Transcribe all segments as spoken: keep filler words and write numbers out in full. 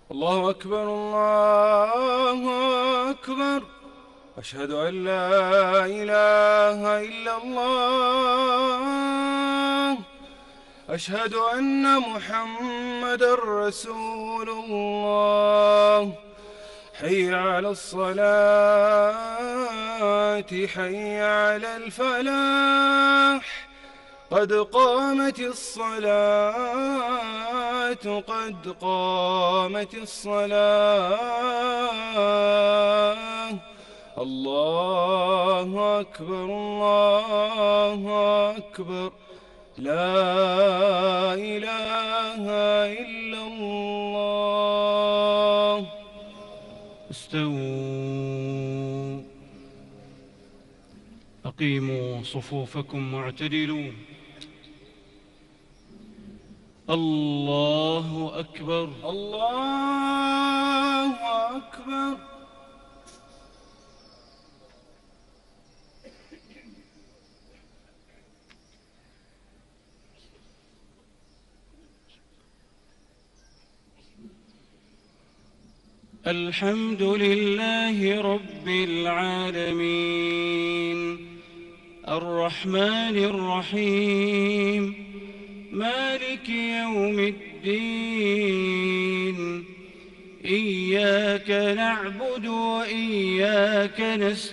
الله أكبر الله أكبر. أشهد أن لا إله إلا الله. أشهد أن محمدًا رسول الله. حي على الصلاة حي على الفلاح. قد قامت الصلاة قد قامت الصلاة. الله أكبر الله أكبر. لا إله إلا الله. استووا. أقيموا صفوفكم واعتدلوا. الله أكبر الله أكبر. الحمد لله رب العالمين الرحمن الرحيم مالك يوم الدين. إياك نعبد وإياك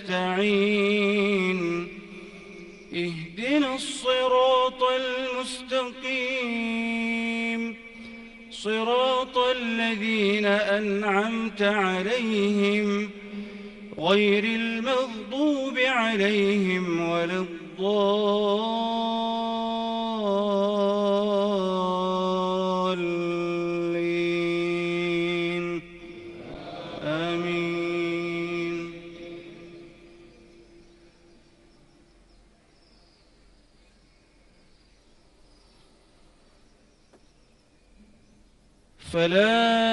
نستعين. اهدنا الصراط المستقيم صراط الذين أنعمت عليهم غير المغضوب عليهم ولا الضالين. آمين. فلا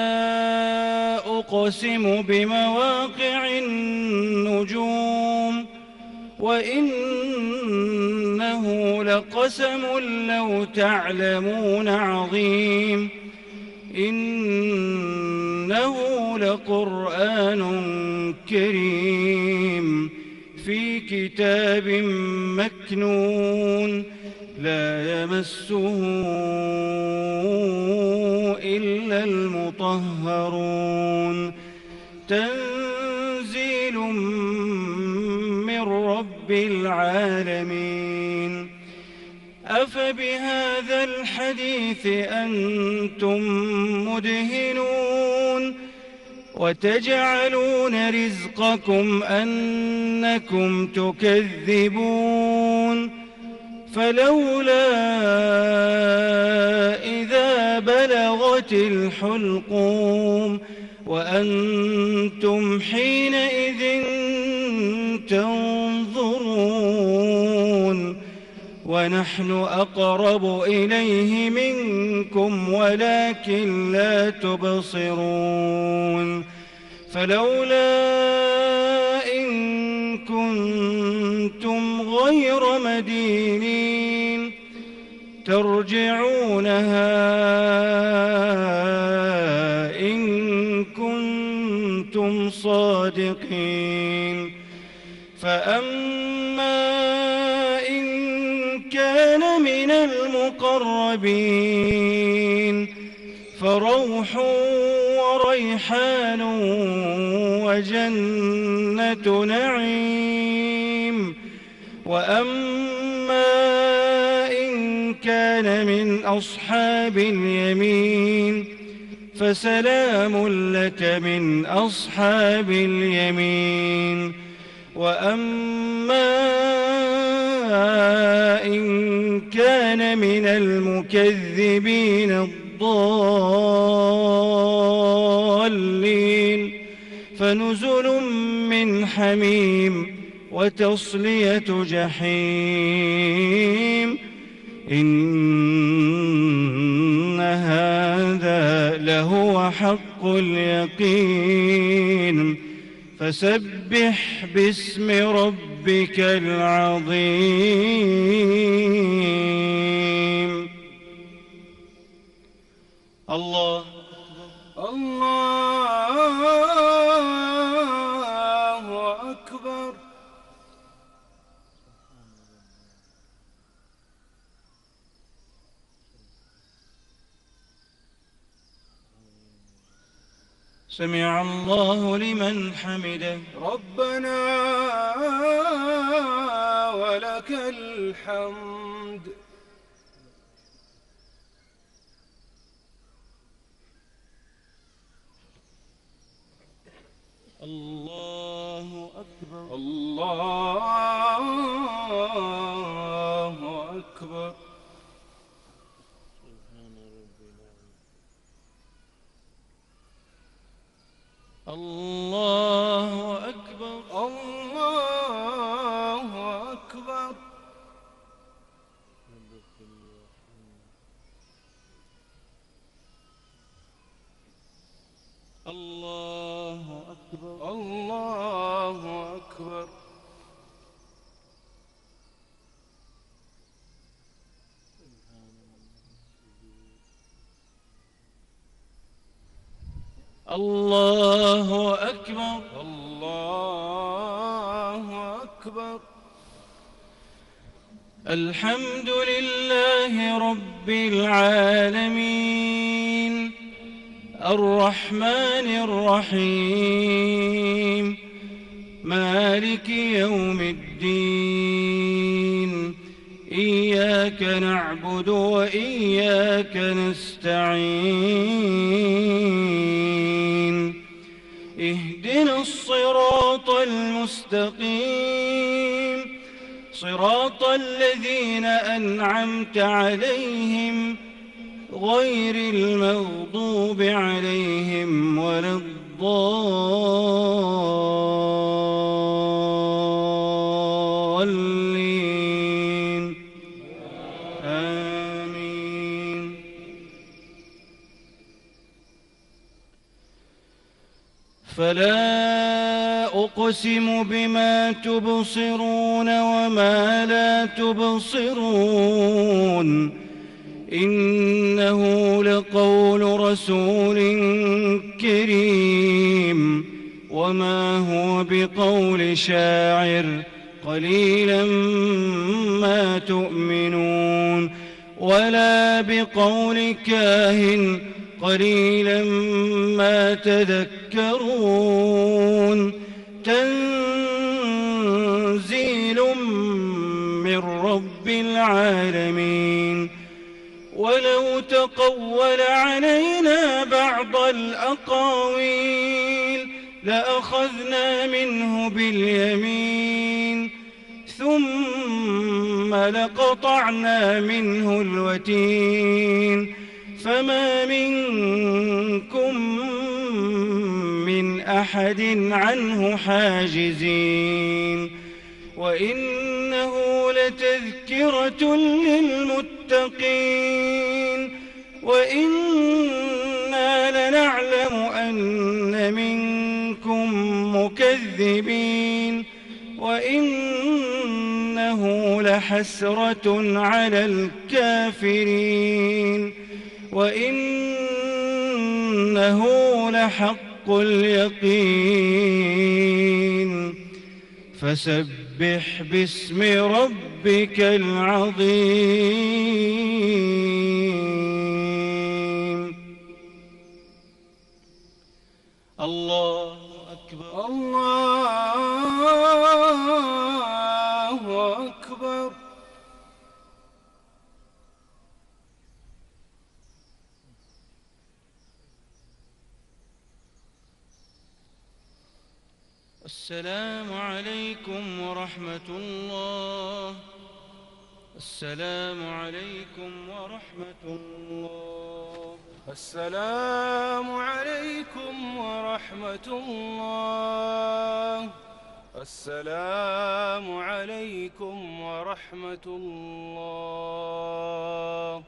أقسم بمواقع النجوم وإنه لقسم لو تعلمون عظيم. إنه لقرآن كريم في كتاب مكنون لا يمسه إلا المطهرون. تنزيل من رب العالمين. أفبهذا الحديث أنتم مدهنون وتجعلون رزقكم أنكم تكذبون. فلولا إذا بلغت الحلقوم وأنتم حينئذ تنظرون ونحن أقرب إليه منكم ولكن لا تبصرون. فلولا إن كنتم غير مدينين ترجعونها إن كنتم صادقين. فأما إن كان من المقربين فروح وريحان وجنة نعيم. وأما إن كان من أصحاب اليمين فسلام لك من أصحاب اليمين. وأما إن كان من المكذبين الضالين فنزل من حميم وتصلية جحيم. إن هذا لهو حق اليقين. فسبح باسم ربك العظيم. الله الله الله أكبر. سمع الله لمن حمده. ربنا ولك الحمد. الله أكبر. الله أكبر. الله أكبر. الله أكبر. الله أكبر. الله أكبر. الله أكبر. الله أكبر. الحمد لله رب العالمين الرحمن الرحيم مالك يوم الدين إياك نعبد وإياك نستعين اهدنا الصراط المستقيم صراط الذين أنعمت عليهم غير المغضوب عليهم ولا الضالين آمين. فلا أقسم بما تبصرون وما لا تبصرون إنه لقول رسول كريم وما هو بقول شاعر قليلا ما تؤمنون ولا بقول كاهن قليلا ما تذكرون تنزيل من رب العالمين. ولو تقول علينا بعض الأقاويل لأخذنا منه باليمين ثم لقطعنا منه الوتين فما منكم من أحد عنه حاجزين. وإنه لتذكرة للمتقين وإنا لنعلم أن منكم مكذبين وإنه لحسرة على الكافرين وإنه لحق اليقين. فسبح باسم ربك العظيم. الله أكبر. الله أكبر. السلام عليكم ورحمة الله. السلام عليكم ورحمة الله. السلام عليكم ورحمة الله. السلام عليكم ورحمة الله.